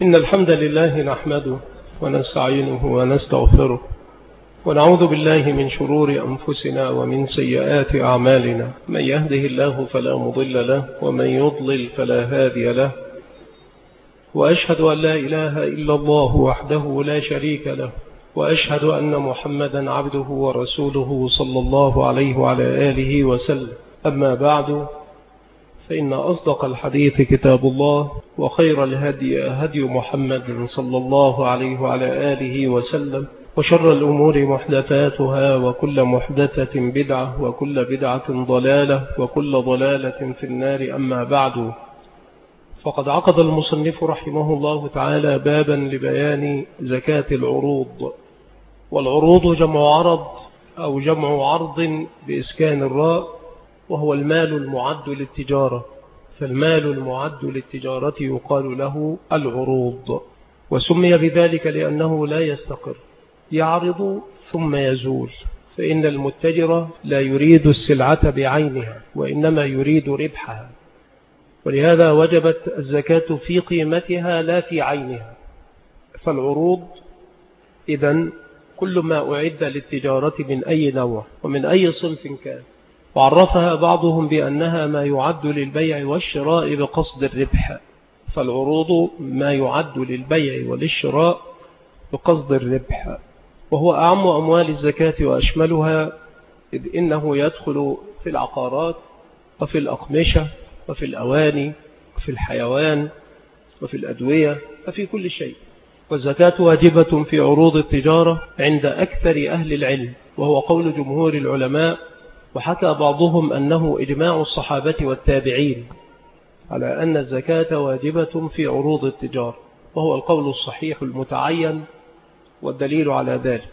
إن الحمد لله نحمده ونستعينه ونستغفره ونعوذ بالله من شرور أنفسنا ومن سيئات أعمالنا. من يهده الله فلا مضل له ومن يضلل فلا هادي له، وأشهد أن لا إله إلا الله وحده لا شريك له، وأشهد أن محمدا عبده ورسوله صلى الله عليه وعلى آله وسلم. أما بعد، فإن أصدق الحديث كتاب الله، وخير الهدي هدي محمد صلى الله عليه وعلى آله وسلم، وشر الأمور محدثاتها، وكل محدثة بدعة، وكل بدعة ضلالة، وكل ضلالة في النار. أما بعد، فقد عقد المصنف رحمه الله تعالى بابا لبيان زكاة العروض. والعروض جمع عرض أو جمع عرض بإسكان الراء، وهو المال المعد للتجارة. فالمال المعد للتجارة يقال له العروض، وسمي بذلك لأنه لا يستقر، يعرض ثم يزول. فإن المتجر لا يريد السلعة بعينها، وإنما يريد ربحها، ولهذا وجبت الزكاة في قيمتها لا في عينها. فالعروض إذن كل ما أعد للتجارة من أي نوع ومن أي صنف كان، وعرفها بعضهم بأنها ما يعد للبيع والشراء بقصد الربح. فالعروض ما يعد للبيع وللشراء بقصد الربح، وهو أعم أموال الزكاة وأشملها، إذ إنه يدخل في العقارات وفي الأقمشة وفي الأواني وفي الحيوان وفي الأدوية وفي كل شيء. والزكاة واجبة في عروض التجارة عند أكثر أهل العلم، وهو قول جمهور العلماء. وحكى بعضهم أنه إجماع الصحابة والتابعين على أن الزكاة واجبة في عروض التجارة، وهو القول الصحيح المتعين، والدليل على ذلك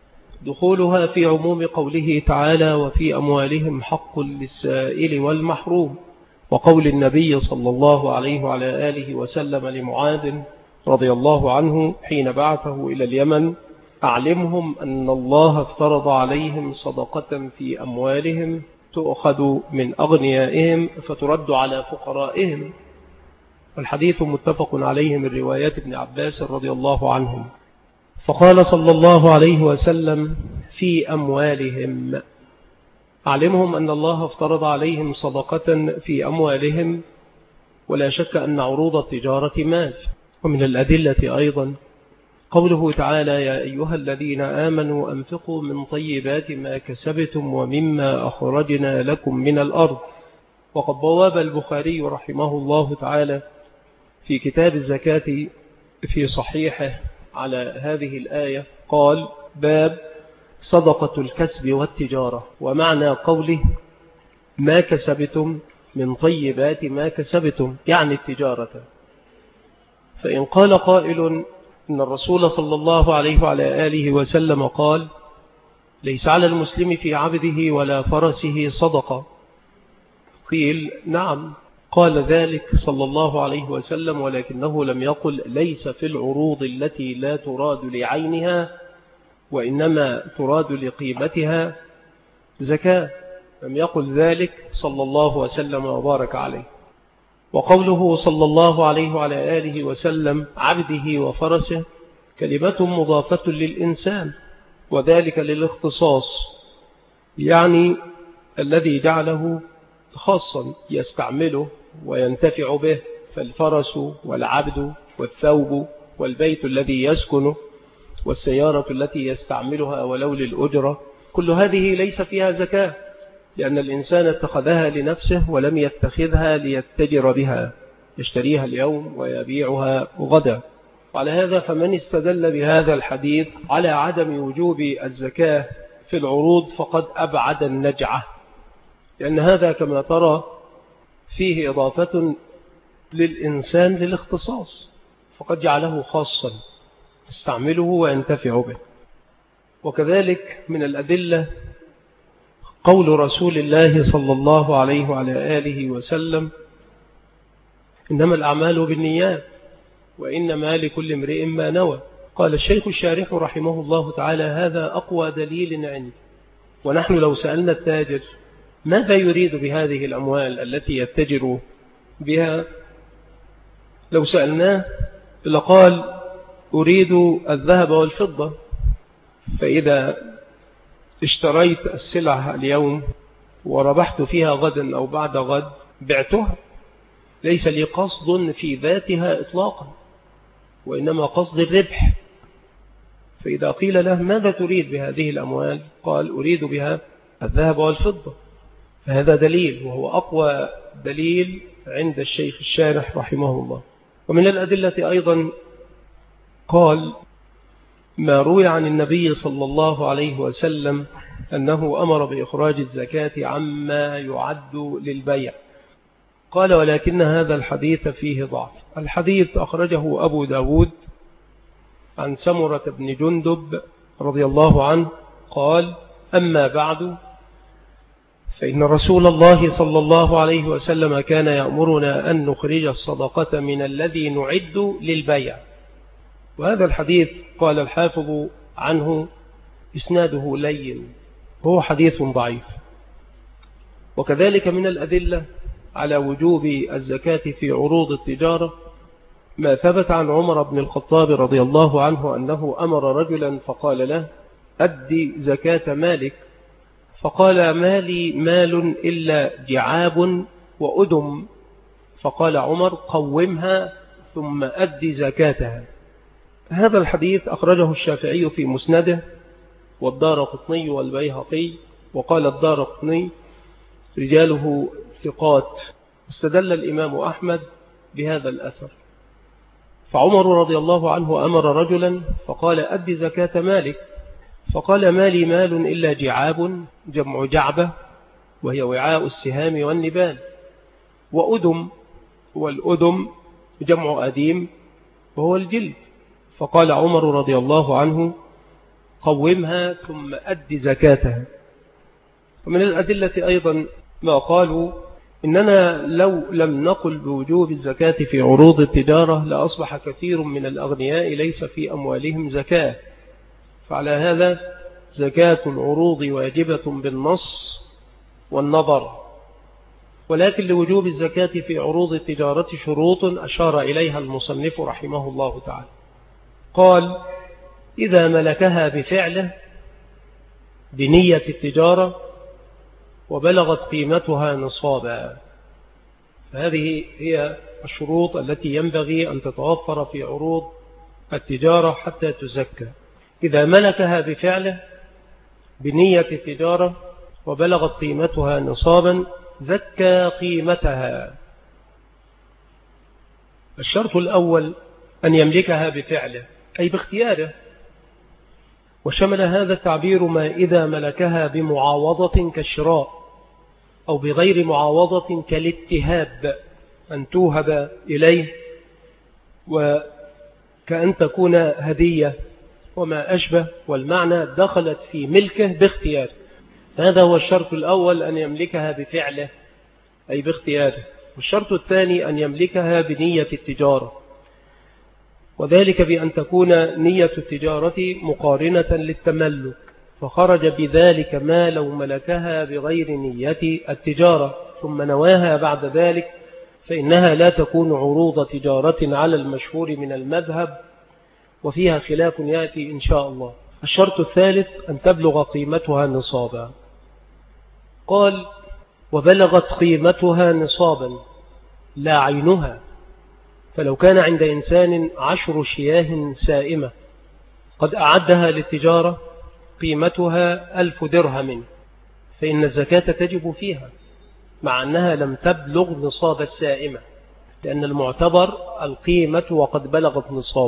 دخولها في عموم قوله تعالى: وفي أموالهم حق للسائل والمحروم، وقول النبي صلى الله عليه وعلى آله وسلم لمعاذ رضي الله عنه حين بعثه إلى اليمن: أعلمهم أن الله افترض عليهم صدقة في أموالهم تؤخذ من أغنيائهم فترد على فقرائهم. والحديث متفق عليه من روايات ابن عباس رضي الله عنهم. فقال صلى الله عليه وسلم: في أموالهم، أعلمهم أن الله افترض عليهم صدقة في أموالهم. ولا شك أن عروض التجارة مال. ومن الأدلة أيضا قوله تعالى: يا أيها الذين آمنوا أنفقوا من طيبات ما كسبتم ومما أخرجنا لكم من الأرض. وقد بواب البخاري رحمه الله تعالى في كتاب الزكاة في صحيحه على هذه الآية، قال: باب صدقة الكسب والتجارة. ومعنى قوله ما كسبتم من طيبات ما كسبتم يعني التجارة. فإن قال قائل إن الرسول صلى الله عليه وعلى آله وسلم قال: ليس على المسلم في عبده ولا فرسه صدقة، قيل: نعم، قال ذلك صلى الله عليه وسلم، ولكنه لم يقل ليس في العروض التي لا تراد لعينها وإنما تراد لقيمتها زكاة. لم يقل ذلك صلى الله وسلم وبارك عليه. وقوله صلى الله عليه وعلى آله وسلم عبده وفرسه كلمة مضافة للإنسان، وذلك للاختصاص، يعني الذي جعله خاصا يستعمله وينتفع به. فالفرس والعبد والثوب والبيت الذي يسكنه والسيارة التي يستعملها ولو للأجرة، كل هذه ليس فيها زكاة، لأن الإنسان اتخذها لنفسه ولم يتخذها ليتجر بها، يشتريها اليوم ويبيعها غدا. وعلى هذا فمن استدل بهذا الحديث على عدم وجوب الزكاة في العروض فقد أبعد النجعة، لأن هذا كما ترى فيه إضافة للإنسان للاختصاص، فقد جعله خاصا تستعمله وينتفع به. وكذلك من الأدلة قول رسول الله صلى الله عليه وعلى آله وسلم: إنما الأعمال بالنيات وإنما لكل امرئ ما نوى. قال الشيخ الشارح رحمه الله تعالى: هذا أقوى دليل عندي. ونحن لو سألنا التاجر ماذا يريد بهذه الأموال التي يتجر بها، لو سألناه إلا قال أريد الذهب والفضة، فإذا اشتريت السلعة اليوم وربحت فيها غدا أو بعد غد بعتها، ليس لي قصد في ذاتها إطلاقا، وإنما قصد الربح. فإذا قيل له ماذا تريد بهذه الأموال؟ قال أريد بها الذهب والفضة. فهذا دليل، وهو أقوى دليل عند الشيخ الشارح رحمه الله. ومن الأدلة أيضا قال ما روي عن النبي صلى الله عليه وسلم أنه أمر بإخراج الزكاة عما يعد للبيع. قال ولكن هذا الحديث فيه ضعف. الحديث أخرجه أبو داود عن سمرة بن جندب رضي الله عنه قال أما بعد فإن رسول الله صلى الله عليه وسلم كان يأمرنا أن نخرج الصدقة من الذي نعد للبيع. وهذا الحديث قال الحافظ عنه إسناده لين، هو حديث ضعيف. وكذلك من الأدلة على وجوب الزكاة في عروض التجارة ما ثبت عن عمر بن الخطاب رضي الله عنه أنه أمر رجلا فقال له أدي زكاة مالك، فقال ما لي مال إلا جعاب وأدم، فقال عمر قومها ثم أدي زكاتها. هذا الحديث أخرجه الشافعي في مسنده والدارقطني والبيهقي، وقال الدارقطني رجاله ثقات. استدل الإمام أحمد بهذا الأثر. فعمر رضي الله عنه أمر رجلا فقال أدي زكاة مالك، فقال ما لي مال إلا جعاب، جمع جعبة وهي وعاء السهام والنبال، وأدم، والأدم جمع أديم وهو الجلد. فقال عمر رضي الله عنه قومها ثم أدي زكاتها. ومن الأدلة أيضا ما قالوا إننا لو لم نقل بوجوب الزكاة في عروض التجارة لأصبح كثير من الأغنياء ليس في أموالهم زكاة. فعلى هذا زكاة العروض واجبة بالنص والنظر. ولكن لوجوب الزكاة في عروض التجارة شروط أشار إليها المصنف رحمه الله تعالى. قال إذا ملكها بفعله بنية التجارة وبلغت قيمتها نصابا. فهذه هي الشروط التي ينبغي أن تتوفر في عروض التجارة حتى تزكى. إذا ملكها بفعله بنية التجارة وبلغت قيمتها نصابا زكى قيمتها. الشرط الأول أن يملكها بفعله أي باختياره، وشمل هذا التعبير ما إذا ملكها بمعاوضة كالشراء أو بغير معاوضة كالاتهاب، أن توهب إليه وكأن تكون هدية وما أشبه، والمعنى دخلت في ملكه باختيار. هذا هو الشرط الأول، أن يملكها بفعله أي باختياره. والشرط الثاني أن يملكها بنية التجارة، وذلك بأن تكون نية التجارة مقارنة للتملك، فخرج بذلك ما لو ملكها بغير نية التجارة ثم نواها بعد ذلك فإنها لا تكون عروض تجارة على المشهور من المذهب، وفيها خلاف يأتي إن شاء الله. الشرط الثالث أن تبلغ قيمتها نصابا. قال وبلغت قيمتها نصابا لا عينها، فلو كان عند إنسان 10 شياه سائمة قد أعدها للتجارة قيمتها 1000 درهم، فإن الزكاة تجب فيها مع أنها لم تبلغ نصاب السائمة، لأن المعتبر القيمة وقد بلغت نصاب.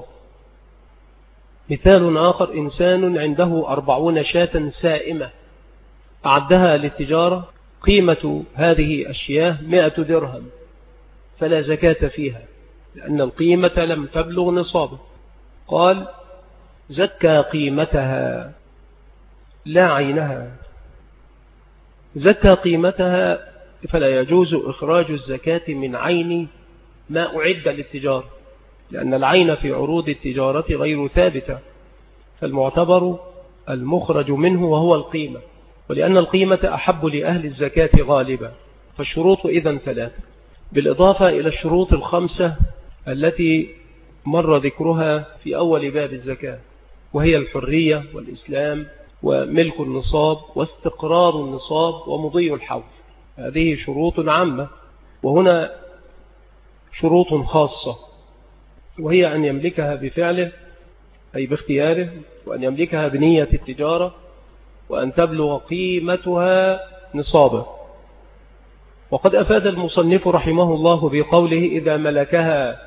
مثال آخر، إنسان عنده 40 شاة سائمة أعدها للتجارة، قيمة هذه الشياه 100 درهم، فلا زكاة فيها لأن القيمة لم تبلغ نصابه. قال زكى قيمتها لا عينها. زكى قيمتها، فلا يجوز إخراج الزكاة من عين ما أعد للتجارة، لأن العين في عروض التجارة غير ثابتة، فالمعتبر المخرج منه وهو القيمة، ولأن القيمة أحب لأهل الزكاة غالبا. فالشروط إذن 3، بالإضافة إلى الشروط 5 التي مر ذكرها في أول باب الزكاة، وهي الحرية والإسلام وملك النصاب واستقرار النصاب ومضي الحول. هذه شروط عامة، وهنا شروط خاصة، وهي أن يملكها بفعله أي باختياره، وأن يملكها بنية التجارة، وأن تبلغ قيمتها نصابه. وقد أفاد المصنف رحمه الله بقوله إذا ملكها،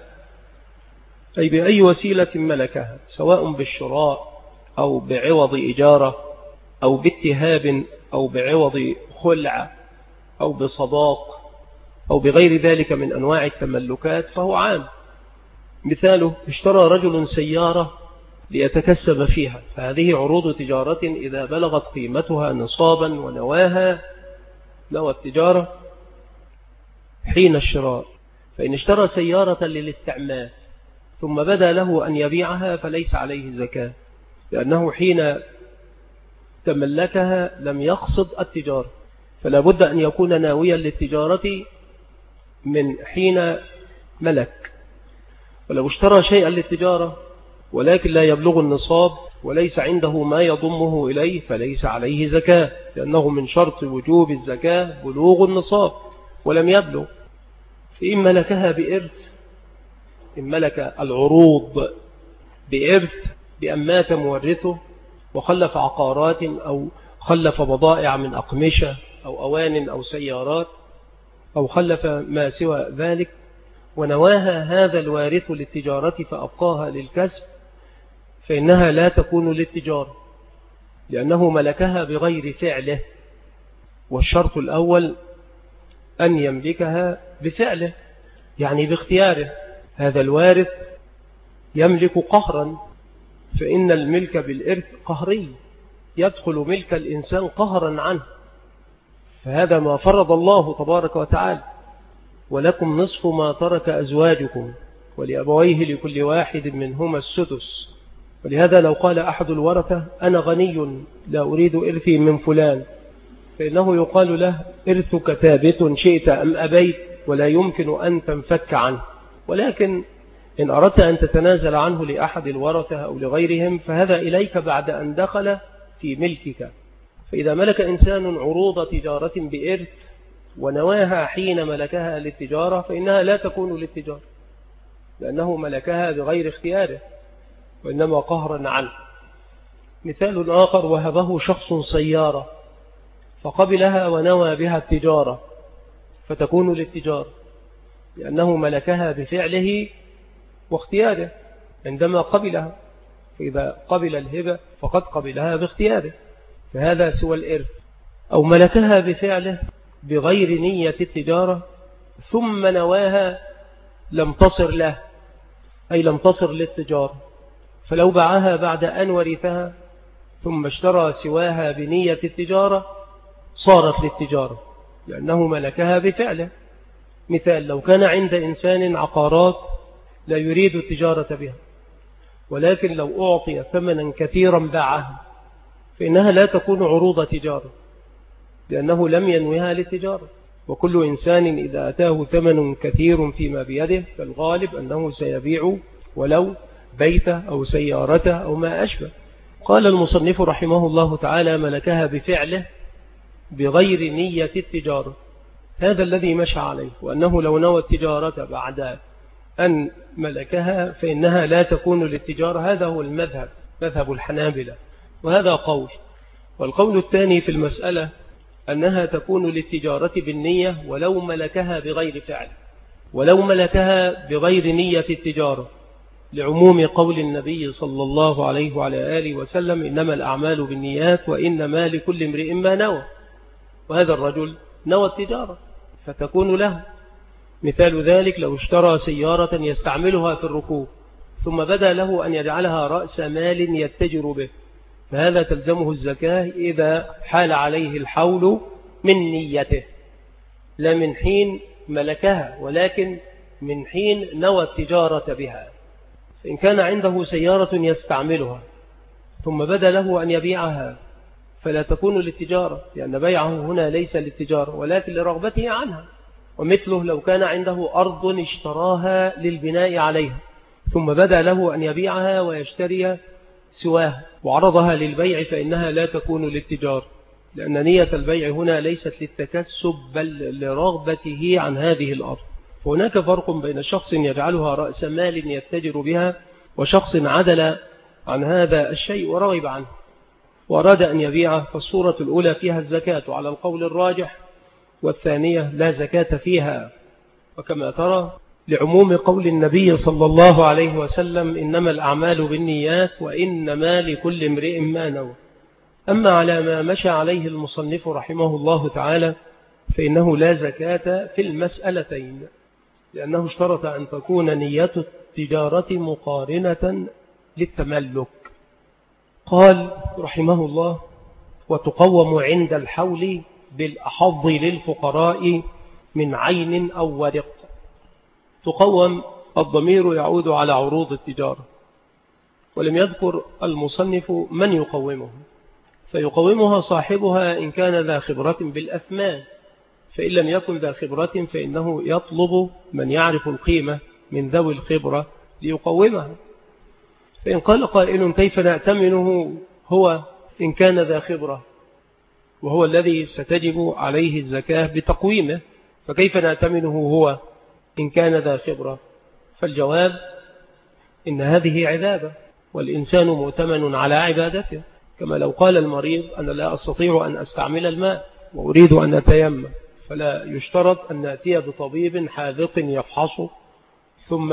أي بأي وسيلة ملكها، سواء بالشراء أو بعوض إجارة أو باتهاب أو بعوض خلع أو بصداق أو بغير ذلك من أنواع التملكات فهو عام. مثاله اشترى رجل سيارة ليتكسب فيها، فهذه عروض تجارة إذا بلغت قيمتها نصابا ونواها نوى التجارة حين الشراء. فإن اشترى سيارة للاستعمال ثم بدا له أن يبيعها فليس عليه زكاة، لأنه حين تملكها لم يقصد التجارة، فلا بد أن يكون ناويا للتجارة من حين ملك. ولو اشترى شيئا للتجارة ولكن لا يبلغ النصاب وليس عنده ما يضمه إليه فليس عليه زكاة، لأنه من شرط وجوب الزكاة بلوغ النصاب ولم يبلغ. فإن ملكها بإرث، إن ملك العروض بإرث بأن مات مورثه وخلف عقارات أو خلف بضائع من أقمشة أو أوان أو سيارات أو خلف ما سوى ذلك، ونواها هذا الوارث للتجارة فأبقاها للكسب، فإنها لا تكون للتجارة، لأنه ملكها بغير فعله. والشرط الأول أن يملكها بفعله، يعني باختياره. هذا الوارث يملك قهرا، فإن الملك بالإرث قهري، يدخل ملك الإنسان قهرا عنه، فهذا ما فرض الله تبارك وتعالى: ولكم نصف ما ترك أزواجكم ولأبويه لكل واحد منهما السدس. ولهذا لو قال أحد الورثة أنا غني لا أريد إرثي من فلان، فإنه يقال له إرثك ثابت شئت أم أبيت ولا يمكن أن تنفك عنه. ولكن إن أردت أن تتنازل عنه لأحد الورثة أو لغيرهم فهذا إليك بعد أن دخل في ملكك. فإذا ملك إنسان عروض تجارة بإرث ونواها حين ملكها للتجارة فإنها لا تكون للتجارة، لأنه ملكها بغير اختياره وإنما قهرا عنه. مثال آخر: وهبه شخص سيارة فقبلها ونوى بها التجارة فتكون للتجارة، لأنه ملكها بفعله واختياره عندما قبلها، فإذا قبل الهبة فقد قبلها باختياره، فهذا سوى الإرث. أو ملكها بفعله بغير نية التجارة ثم نواها لم تصر له، أي لم تصر للتجارة، فلو باعها بعد أن ورثها ثم اشترى سواها بنية التجارة صارت للتجارة، لأنه ملكها بفعله. مثال: لو كان عند إنسان عقارات لا يريد التجارة بها، ولكن لو أعطي ثمنا كثيرا باعها، فإنها لا تكون عروض تجارة، لأنه لم ينويها للتجارة. وكل إنسان إذا أتاه ثمن كثير فيما بيده فالغالب أنه سيبيع ولو بيته أو سيارته أو ما أشبه. قال المصنف رحمه الله تعالى: ملكها بفعله بغير نية التجارة، هذا الذي مشى عليه، وأنه لو نوى التجارة بعد أن ملكها فإنها لا تكون للتجارة. هذا هو المذهب، مذهب الحنابلة، وهذا قول. والقول الثاني في المسألة أنها تكون للتجارة بالنية ولو ملكها بغير فعل، ولو ملكها بغير نية التجارة، لعموم قول النبي صلى الله عليه وعلى آله وسلم: إنما الأعمال بالنيات وإنما لكل امرئ ما نوى. وهذا الرجل نوى التجارة فتكون له. مثال ذلك: لو اشترى سيارة يستعملها في الركوب ثم بدا له أن يجعلها رأس مال يتجر به، فهذا تلزمه الزكاة إذا حال عليه الحول من نيته، لا من حين ملكها ولكن من حين نوى التجارة بها. فإن كان عنده سيارة يستعملها ثم بدا له أن يبيعها فلا تكون للتجارة، لأن بيعه هنا ليس للتجارة ولكن لرغبته عنها. ومثله لو كان عنده أرض اشتراها للبناء عليها ثم بدأ له أن يبيعها ويشتري سواها وعرضها للبيع، فإنها لا تكون للتجار، لأن نية البيع هنا ليست للتكسب بل لرغبته عن هذه الأرض. هناك فرق بين شخص يجعلها رأس مال يتجر بها وشخص عدل عن هذا الشيء ورغب عنه وأراد أن يبيعه. فالصورة الأولى فيها الزكاة على القول الراجح، والثانية لا زكاة فيها، وكما ترى لعموم قول النبي صلى الله عليه وسلم إنما الأعمال بالنيات وإنما لكل امرئ ما نوى. أما على ما مشى عليه المصنف رحمه الله تعالى فإنه لا زكاة في المسألتين، لأنه اشترط أن تكون نية التجارة مقارنة للتملك. قال رحمه الله وتقوم عند الحول بالأحظ للفقراء من عين أو ورق. تقوم الضمير يعود على عروض التجارة، ولم يذكر المصنف من يقومه، فيقومها صاحبها إن كان ذا خبرة بالأثمان، فإن لم يكن ذا خبرة فإنه يطلب من يعرف القيمة من ذوي الخبرة ليقومها. فإن قال قائل كيف نأتمنه هو إن كان ذا خبرة وهو الذي ستجب عليه الزكاة بتقويمه، فكيف نأتمنه هو إن كان ذا خبرة؟ فالجواب إن هذه عبادة، والإنسان مؤتمن على عبادته، كما لو قال المريض أنا لا أستطيع أن أستعمل الماء وأريد أن أتيمم، فلا يشترط أن نأتي بطبيب حاذق يفحصه ثم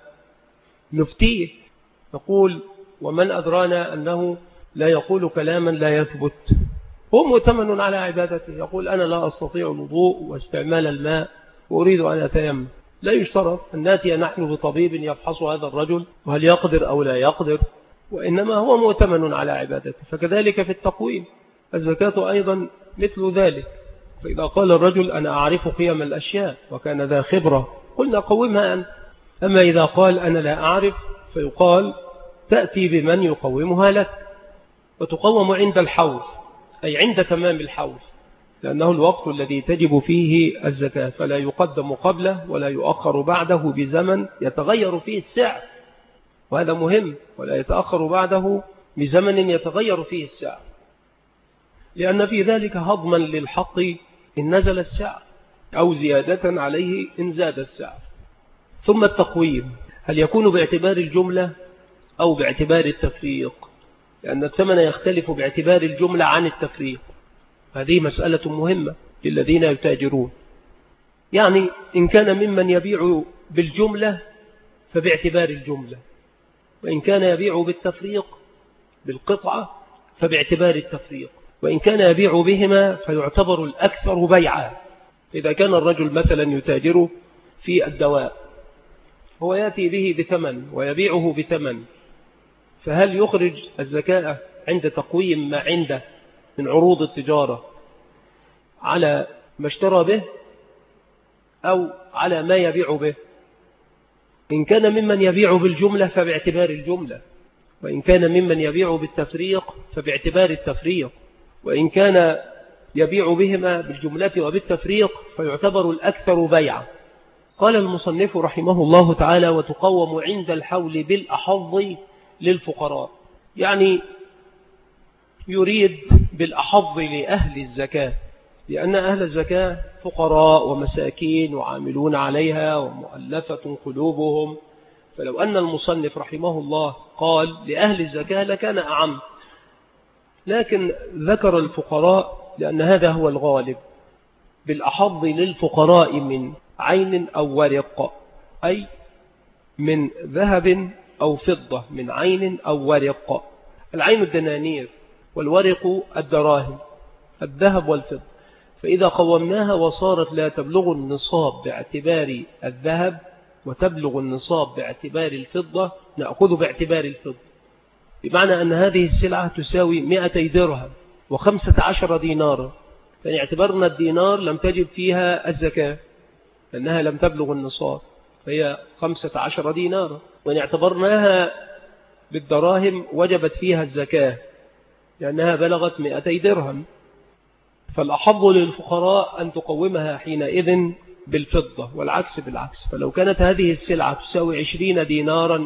نفتيه. نقول ومن أدرانا أنه لا يقول كلاما لا يثبت، هو مؤتمن على عبادته، يقول أنا لا أستطيع الوضوء واستعمال الماء وأريد أن أتيمم. لا يشترط أن نأتي نحن بطبيب يفحص هذا الرجل وهل يقدر أو لا يقدر، وإنما هو مؤتمن على عبادته. فكذلك في التقويم الزكاة أيضا مثل ذلك. فإذا قال الرجل أنا أعرف قيم الأشياء وكان ذا خبرة قلنا قومها أنت. أما إذا قال أنا لا أعرف فيقال تأتي بمن يقومها لك. وتقوم عند الحول أي عند تمام الحول، لأنه الوقت الذي تجب فيه الزكاة، فلا يقدم قبله ولا يؤخر بعده بزمن يتغير فيه السعر، وهذا مهم، ولا يتأخر بعده بزمن يتغير فيه السعر، لأن في ذلك هضما للحق إن نزل السعر أو زيادة عليه إن زاد السعر. ثم التقويم هل يكون باعتبار الجملة أو باعتبار التفريق؟ لأن الثمن يختلف باعتبار الجملة عن التفريق، هذه مسألة مهمة للذين يتاجرون. يعني إن كان ممن يبيع بالجملة فباعتبار الجملة، وإن كان يبيع بالتفريق بالقطعة فباعتبار التفريق، وإن كان يبيع بهما فيعتبر الأكثر بيعا. إذا كان الرجل مثلا يتاجر في الدواء، هو يأتي به بثمن ويبيعه بثمن، فهل يخرج الزكاة عند تقويم ما عنده من عروض التجارة على ما اشترى به أو على ما يبيع به؟ إن كان ممن يبيع بالجملة فباعتبار الجملة، وإن كان ممن يبيع بالتفريق فباعتبار التفريق، وإن كان يبيع بهما بالجملة وبالتفريق فيعتبر الأكثر بيعا. قال المصنف رحمه الله تعالى وتقوم عند الحول بالأحظ للفقراء، يعني يريد بالأحظ لأهل الزكاة، لأن أهل الزكاة فقراء ومساكين وعاملون عليها ومؤلفة قلوبهم، فلو أن المصنف رحمه الله قال لأهل الزكاة لكان أعم، لكن ذكر الفقراء لأن هذا هو الغالب. بالأحظ للفقراء من عين أو ورق، أي من ذهب أو فضة، من عين أو ورق. العين الدنانير والورق الدراهم، الذهب والفضة. فإذا قومناها وصارت لا تبلغ النصاب باعتبار الذهب وتبلغ النصاب باعتبار الفضة، نأخذ باعتبار الفضة، بمعنى أن هذه السلعة تساوي 200 درهم و15 دينارا، فإن اعتبرنا الدينار لم تجب فيها الزكاة لأنها لم تبلغ النصاب، فهي 15 دينارا. وإن اعتبرناها بالدراهم وجبت فيها الزكاة لأنها بلغت 200 درهم. فالأحظ للفقراء أن تقومها حينئذ بالفضة، والعكس بالعكس. فلو كانت هذه السلعة تساوي 20 دينارا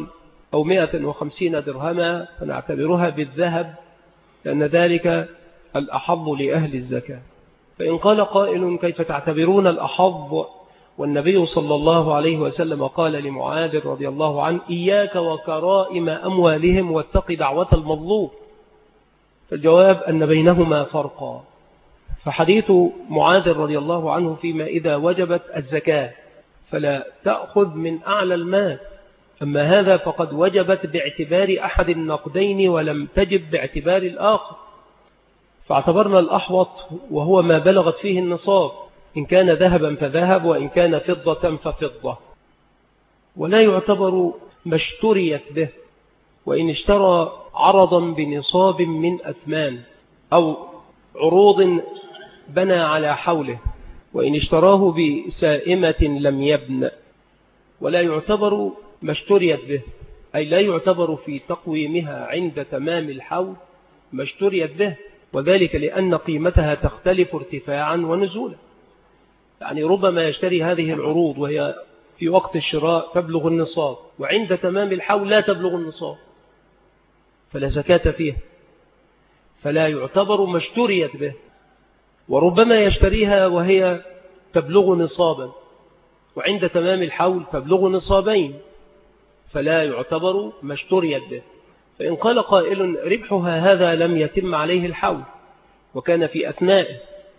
أو 150 درهما فنعتبرها بالذهب، لأن ذلك الأحظ لأهل الزكاة. فإن قال قائل كيف تعتبرون الأحظ والنبي صلى الله عليه وسلم قال لمعاذ رضي الله عنه إياك وكرائم أموالهم واتق دعوة المظلوم؟ فالجواب أن بينهما فرقا. فحديث معاذ رضي الله عنه فيما إذا وجبت الزكاة فلا تأخذ من أعلى المال، أما هذا فقد وجبت باعتبار أحد النقدين ولم تجب باعتبار الآخر، فاعتبرنا الأحوط وهو ما بلغت فيه النصاب، إن كان ذهبا فذهب وإن كان فضة ففضة، ولا يعتبر ما اشتريت به. وإن اشترى عرضا بنصاب من أثمان أو عروض بنى على حوله، وإن اشتراه بسائمة لم يبن، ولا يعتبر ما اشتريت به، أي لا يعتبر في تقويمها عند تمام الحول ما اشتريت به، وذلك لأن قيمتها تختلف ارتفاعا ونزولا. يعني ربما يشتري هذه العروض وهي في وقت الشراء تبلغ النصاب، وعند تمام الحول لا تبلغ النصاب فلا زكاة فيها، فلا يعتبر ما اشتريت به. وربما يشتريها وهي تبلغ نصابا، وعند تمام الحول تبلغ نصابين، فلا يعتبر ما اشتريت به. فإن قال قائل ربحها هذا لم يتم عليه الحول وكان في أثنائه،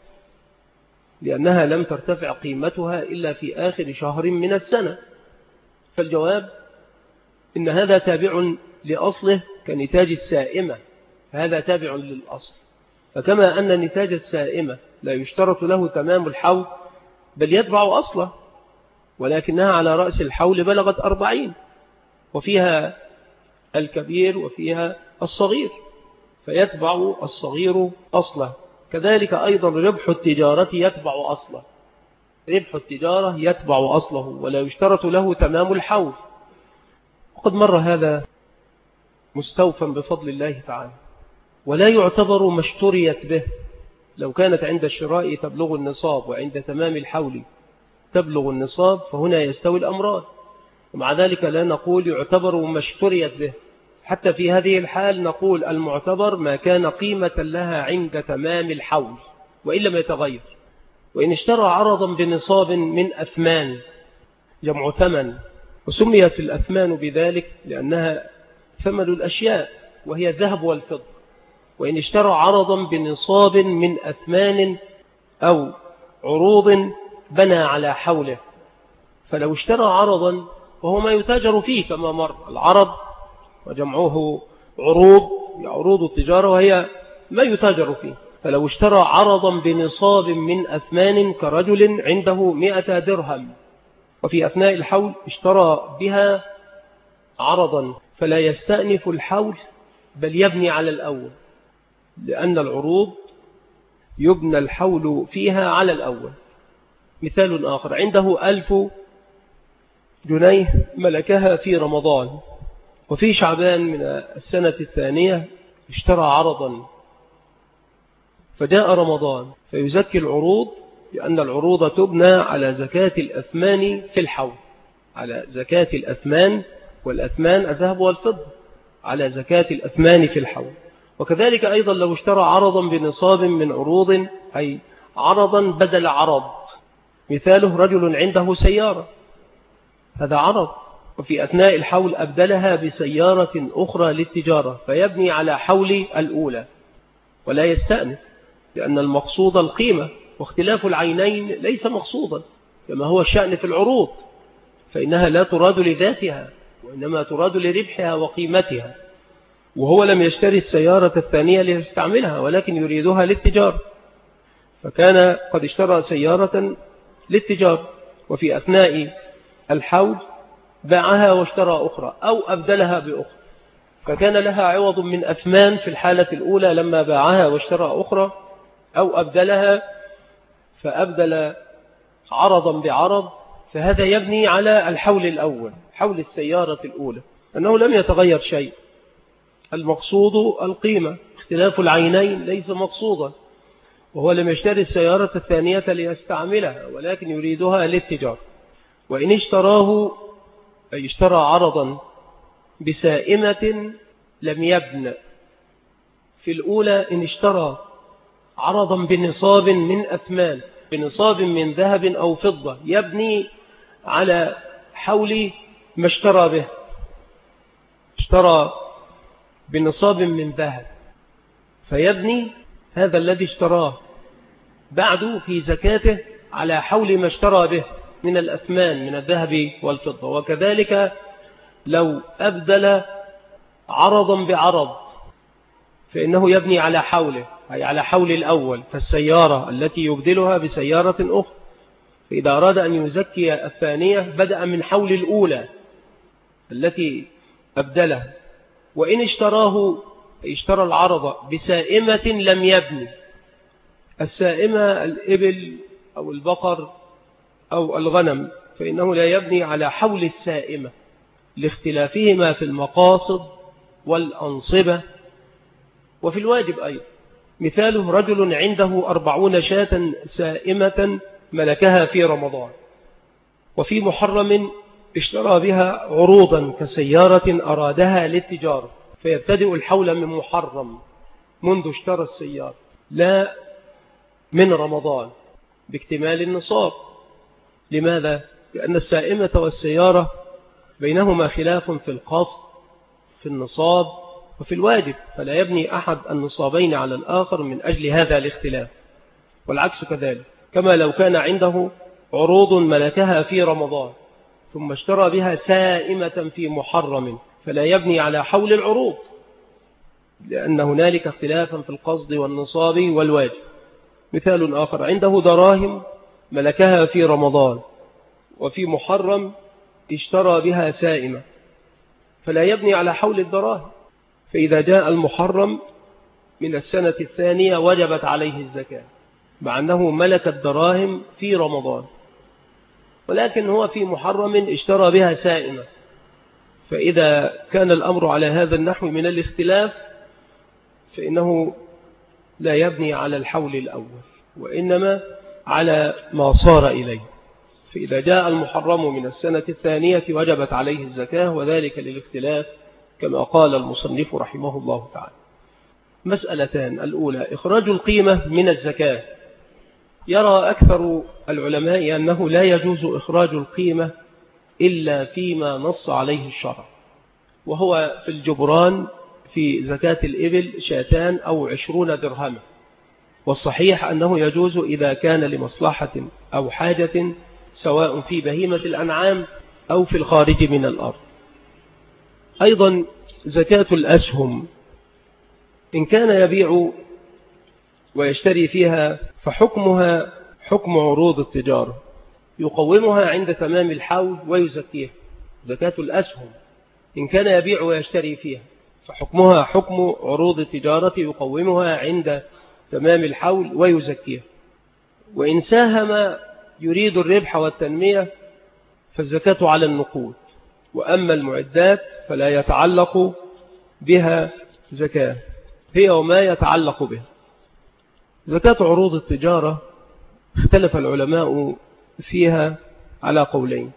لأنها لم ترتفع قيمتها إلا في آخر شهر من السنة، فالجواب إن هذا تابع لأصله كنتاج السائمة، فهذا تابع للأصل. فكما أن نتاج السائمة لا يشترط له تمام الحول بل يتبع أصله، ولكنها على رأس الحول بلغت 40 وفيها الكبير وفيها الصغير، فيتبع الصغير أصله. كذلك أيضا ربح التجارة يتبع أصله، ربح التجارة يتبع أصله ولا يشترط له تمام الحول. وقد مر هذا مستوفا بفضل الله تعالى. ولا يعتبر ما اشتريت به، لو كانت عند الشراء تبلغ النصاب وعند تمام الحول تبلغ النصاب فهنا يستوي الأمران، ومع ذلك لا نقول يعتبر ما اشتريت به. حتى في هذه الحال نقول المعتبر ما كان قيمة لها عند تمام الحول وإن لم يتغير. وإن اشترى عرضا بنصاب من أثمان جمع ثمن، وسميت الأثمان بذلك لأنها ثمن الأشياء وهي الذهب والفضة. وإن اشترى عرضا بنصاب من أثمان أو عروض بنى على حوله، فلو اشترى عرضا وهو ما يتاجر فيه كما مر، العرض وجمعه عروض، عروض التجارة وهي ما يتاجر فيه، فلو اشترى عرضا بنصاب من أثمان كرجل عنده 100 درهم وفي أثناء الحول اشترى بها عرضا، فلا يستأنف الحول بل يبني على الأول، لأن العروض يبنى الحول فيها على الأول. مثال آخر، عنده 1000 جنيه ملكها في رمضان، وفي شعبان من السنة الثانية اشترى عرضا، فجاء رمضان فيزكي العروض، لأن العروض تبنى على زكاة الأثمان في الحول، على زكاة الأثمان، والأثمان الذهب والفضة، على زكاة الأثمان في الحول. وكذلك أيضا لو اشترى عرضا بنصاب من عروض، أي عرضا بدل عرض، مثاله رجل عنده سيارة، هذا عرض، وفي أثناء الحول أبدلها بسيارة أخرى للتجارة، فيبني على حول الأولى ولا يستأنف، لأن المقصود القيمة، واختلاف العينين ليس مقصودا كما هو الشأن في العروض، فإنها لا تراد لذاتها وإنما تراد لربحها وقيمتها. وهو لم يشتري السيارة الثانية ليستعملها ولكن يريدها للتجارة، فكان قد اشترى سيارة للتجارة وفي أثناء الحول باعها واشترى أخرى أو أبدلها بأخرى، فكان لها عوض من أثمان في الحالة الأولى لما باعها واشترى أخرى، أو أبدلها فأبدل عرضا بعرض، فهذا يبني على الحول الأول، حول السيارة الأولى، أنه لم يتغير شيء، المقصود القيمة، اختلاف العينين ليس مقصودا. وهو لم يشتري السيارة الثانية ليستعملها ولكن يريدها للتجارة. وإن اشتراه أي اشترى عرضا بسائمة لم يبن. في الأولى إن اشترى عرضا بنصاب من أثمان، بنصاب من ذهب أو فضة، يبني على حول ما اشترى به. اشترى بنصاب من ذهب فيبني هذا الذي اشتراه بعد في زكاته على حول ما اشترى به من الأثمان من الذهب والفضة. وكذلك لو أبدل عرضا بعرض فإنه يبني على حوله، أي على حول الأول، فالسيارة التي يبدلها بسيارة أخرى، فإذا أراد أن يزكي الثانية بدأ من حول الأولى التي أبدلها. وإن اشترى العرض بسائمة لم يبني. السائمة الإبل أو البقر أو الغنم، فإنه لا يبني على حول السائمة لاختلافهما في المقاصد والأنصبة وفي الواجب أيضا. مثاله رجل عنده 40 شاة سائمة ملكها في رمضان، وفي محرم اشترى بها عروضا كسيارة أرادها للتجارة، فيبتدئ الحول من محرم منذ اشترى السيارة لا من رمضان باكتمال النصاب. لماذا؟ لأن السائمة والسيارة بينهما خلاف في القصد في النصاب وفي الواجب، فلا يبني أحد النصابين على الآخر من أجل هذا الاختلاف، والعكس كذلك. كما لو كان عنده عروض ملكها في رمضان ثم اشترى بها سائمة في محرم فلا يبني على حول العروض، لأن هنالك اختلافا في القصد والنصاب والواجب. مثال آخر عنده دراهم ملكها في رمضان وفي محرم اشترى بها سائمة فلا يبني على حول الدراهم، فإذا جاء المحرم من السنة الثانية وجبت عليه الزكاة مع أنه ملك الدراهم في رمضان، ولكن هو في محرم اشترى بها سائمة. فإذا كان الأمر على هذا النحو من الاختلاف فإنه لا يبني على الحول الأول وإنما على ما صار إليه. فإذا جاء المحرم من السنة الثانية وجبت عليه الزكاة، وذلك للاختلاف كما قال المصنف رحمه الله تعالى. مسألتان: الأولى إخراج القيمة من الزكاة. يرى أكثر العلماء أنه لا يجوز إخراج القيمة إلا فيما نص عليه الشرع، وهو في الجبران في زكاة الإبل 2 أو 20 درهما، والصحيح أنه يجوز إذا كان لمصلحة أو حاجة سواء في بهيمة الأنعام أو في الخارج من الأرض. أيضا زكاة الأسهم إن كان يبيع ويشتري فيها فحكمها حكم عروض التجارة، يقومها عند تمام الحول ويزكيها. زكاة الأسهم إن كان يبيع ويشتري فيها فحكمها حكم عروض التجارة، يقومها عند تمام الحول ويزكيها. وإن ساهم يريد الربح والتنمية فالزكاة على النقود، وأما المعدات فلا يتعلق بها زكاة، هي وما يتعلق بها. زكاة عروض التجارة اختلف العلماء فيها على قولين: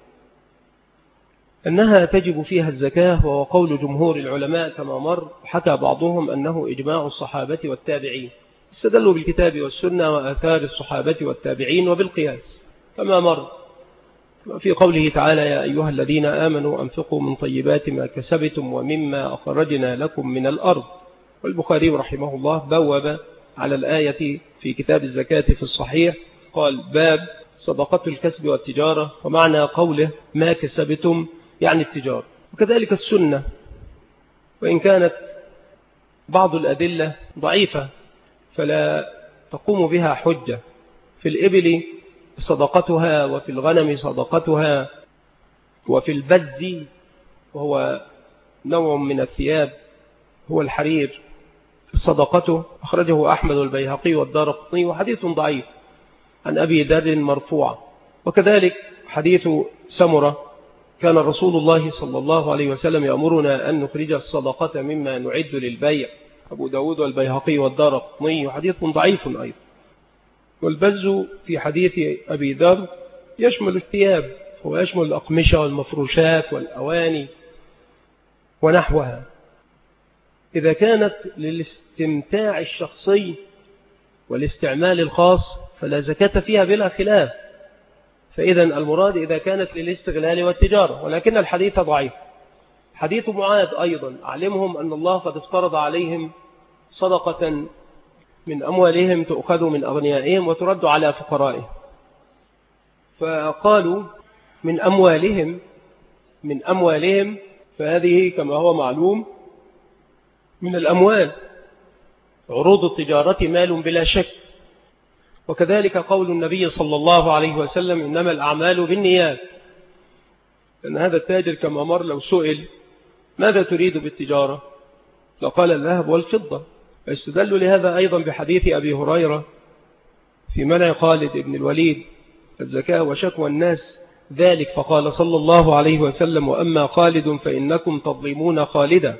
أنها تجب فيها الزكاة وهو قول جمهور العلماء كما مر، حكى بعضهم أنه إجماع الصحابة والتابعين، استدلوا بالكتاب والسنة وآثار الصحابة والتابعين وبالقياس كما مر في قوله تعالى: يا أيها الذين آمنوا أنفقوا من طيبات ما كسبتم ومما أخرجنا لكم من الأرض. والبخاري رحمه الله بوب على الآية في كتاب الزكاة في الصحيح، قال: باب صدقة الكسب والتجارة، ومعنى قوله ما كسبتم يعني التجارة. وكذلك السنة، وإن كانت بعض الأدلة ضعيفة فلا تقوم بها حجة. في الإبل صدقتها، وفي الغنم صدقتها، وفي البز وهو نوع من الثياب هو الحرير صدقته، أخرجه أحمد والبيهقي والدارقطني، وحديث ضعيف عن أبي ذر مرفوعا. وكذلك حديث سمرة: كان رسول الله صلى الله عليه وسلم يأمرنا أن نخرج الصدقة مما نعد للبيع، أبو داود والبيهقي والدارقطني، وحديث ضعيف أيضا. والبز في حديث أبي ذر يشمل الثياب، هو يشمل الأقمشة والمفروشات والأواني ونحوها. إذا كانت للاستمتاع الشخصي والاستعمال الخاص فلا زكاة فيها بلا خلاف، فإذا المراد إذا كانت للاستغلال والتجارة. ولكن الحديث ضعيف. حديث معاذ أيضا: أعلمهم أن الله قد افترض عليهم صدقة من أموالهم تؤخذ من أغنيائهم وترد على فقرائهم. فقالوا من أموالهم، فهذه كما هو معلوم من الأموال. عروض التجارة مال بلا شك. وكذلك قول النبي صلى الله عليه وسلم: إنما الأعمال بالنيات. لأن هذا التاجر كما مر لو سئل ماذا تريد بالتجارة فقال: الذهب والفضة. فاستدل لهذا أيضا بحديث أبي هريرة في منع خالد بن الوليد الزكاة وشكوى الناس ذلك، فقال صلى الله عليه وسلم: وأما خالد فإنكم تظلمون خالدا،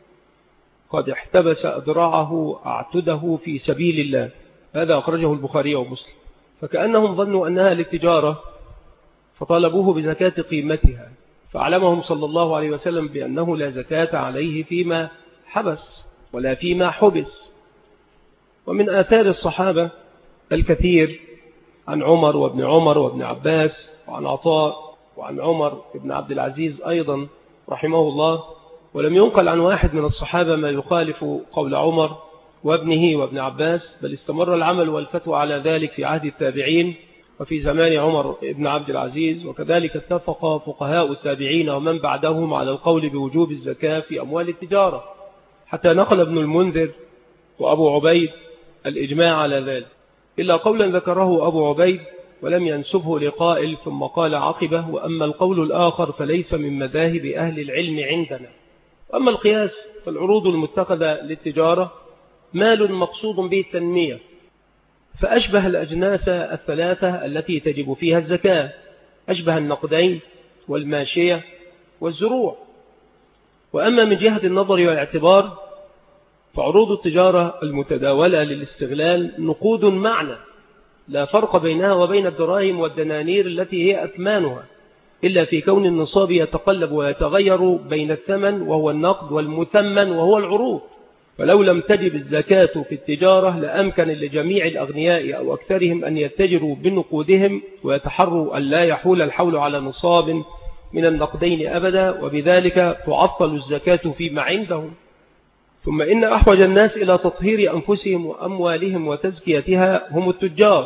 قد احتبس أذرعه أعتده في سبيل الله. هذا أخرجه البخاري ومسلم. فكأنهم ظنوا أنها للتجارة فطالبوه بزكاة قيمتها، فأعلمهم صلى الله عليه وسلم بأنه لا زكاة عليه فيما حبس ولا فيما حبس. ومن آثار الصحابة الكثير عن عمر وابن عمر وابن عباس وعن عطاء وعن عمر ابن عبد العزيز أيضا رحمه الله. ولم ينقل عن واحد من الصحابة ما يخالف قول عمر وابنه وابن عباس، بل استمر العمل والفتوى على ذلك في عهد التابعين وفي زمان عمر ابن عبد العزيز. وكذلك اتفق فقهاء التابعين ومن بعدهم على القول بوجوب الزكاة في أموال التجارة، حتى نقل ابن المنذر وأبو عبيد الإجماع على ذلك، إلا قولا ذكره أبو عبيد ولم ينسبه لقائل، ثم قال عقبه: وأما القول الآخر فليس من مذاهب أهل العلم عندنا. أما القياس فالعروض المتخذة للتجارة مال مقصود به التنمية، فأشبه الأجناس الثلاثة التي تجب فيها الزكاة، أشبه النقدين والماشية والزروع. وأما من جهة النظر والاعتبار فعروض التجارة المتداولة للاستغلال نقود معنى، لا فرق بينها وبين الدراهم والدنانير التي هي أثمانها، إلا في كون النصاب يتقلب ويتغير بين الثمن وهو النقد والمثمن وهو العروض. فلو لم تجب الزكاة في التجارة لأمكن لجميع الأغنياء أو أكثرهم أن يتجروا بنقودهم ويتحروا أن لا يحول الحول على نصاب من النقدين أبدا، وبذلك تعطل الزكاة فيما عندهم. ثم إن أحوج الناس إلى تطهير أنفسهم وأموالهم وتزكيتها هم التجار،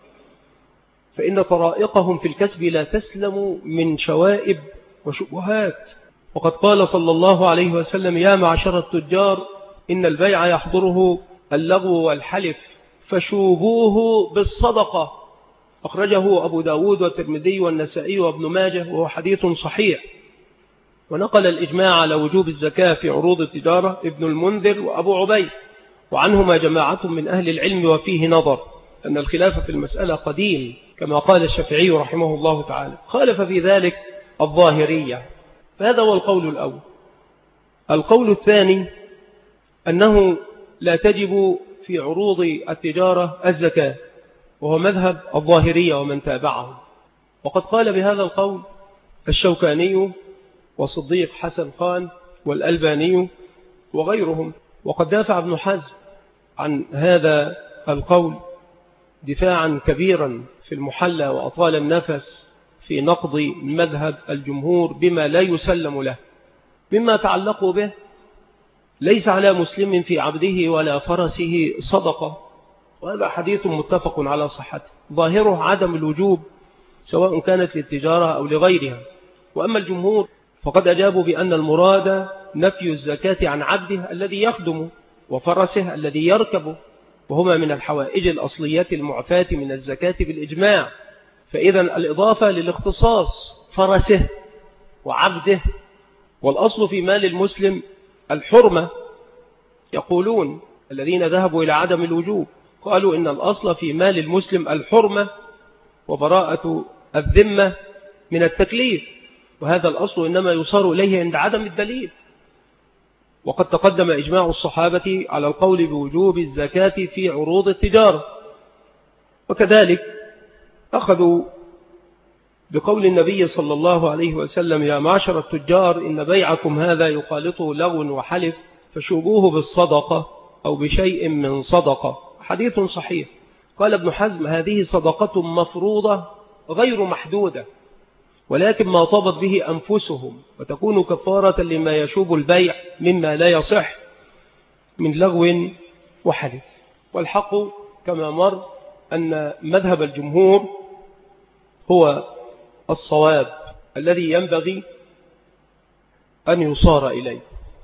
فإن طرائقهم في الكسب لا تسلم من شوائب وشبهات. وقد قال صلى الله عليه وسلم: يا معشر التجار إن البيع يحضره اللغو والحلف فشوبوه بالصدقة. أخرجه أبو داود والترمذي والنسائي وابن ماجه وهو حديث صحيح. ونقل الإجماع على وجوب الزكاة في عروض التجارة ابن المنذر وأبو عبيد، وعنهما جماعة من أهل العلم وفيه نظر، أن الخلاف في المسألة قديم كما قال الشافعي رحمه الله تعالى. خالف في ذلك الظاهرية. فهذا هو القول الأول. القول الثاني أنه لا تجب في عروض التجارة الزكاة، وهو مذهب الظاهرية ومن تابعه. وقد قال بهذا القول الشوكاني وصديق حسن خان والألباني وغيرهم. وقد دافع ابن حزم عن هذا القول دفاعا كبيرا في المحلى، وأطال النفس في نقض مذهب الجمهور بما لا يسلم له مما تعلقوا به: ليس على مسلم في عبده ولا فرسه صدقة. وهذا حديث متفق على صحته، ظاهره عدم الوجوب سواء كانت للتجارة أو لغيرها. وأما الجمهور فقد أجابوا بأن المراد نفي الزكاة عن عبده الذي يخدمه وفرسه الذي يركبه، وهما من الحوائج الأصلية المعفاة من الزكاة بالإجماع. فإذا الإضافة للاختصاص فرسه وعبده. والأصل في مال المسلم الحرمة. يقولون الذين ذهبوا إلى عدم الوجوب قالوا إن الأصل في مال المسلم الحرمة وبراءة الذمة من التكليف، وهذا الأصل إنما يصار إليه عند عدم الدليل. وقد تقدم إجماع الصحابة على القول بوجوب الزكاة في عروض التجارة. وكذلك أخذوا بقول النبي صلى الله عليه وسلم: يا معشر التجار إن بيعكم هذا يخالطه لغو وحلف فشوبوه بالصدقة أو بشيء من صدقة. حديث صحيح. قال ابن حزم: هذه صدقة مفروضة غير محدودة، ولكن ما طابت به أنفسهم، وتكون كفارة لما يشوب البيع مما لا يصح من لغو وحلف. والحق كما مر أن مذهب الجمهور هو الصواب الذي ينبغي أن يصار إليه.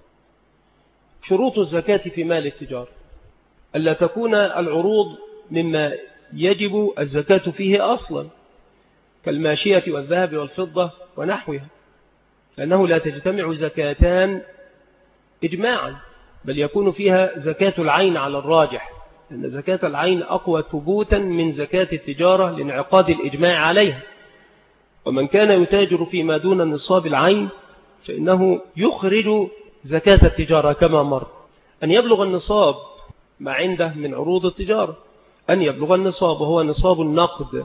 شروط الزكاة في مال التجار: ألا تكون العروض مما يجب الزكاة فيه أصلا، كالماشية والذهب والفضة ونحوها، لأنه لا تجتمع زكاتان إجماعا، بل يكون فيها زكاة العين على الراجح، لأن زكاة العين أقوى ثبوتا من زكاة التجارة لانعقاد الإجماع عليها. ومن كان يتاجر فيما دون النصاب العين فإنه يخرج زكاة التجارة كما مر. أن يبلغ النصاب ما عنده من عروض التجارة، أن يبلغ النصاب وهو نصاب النقد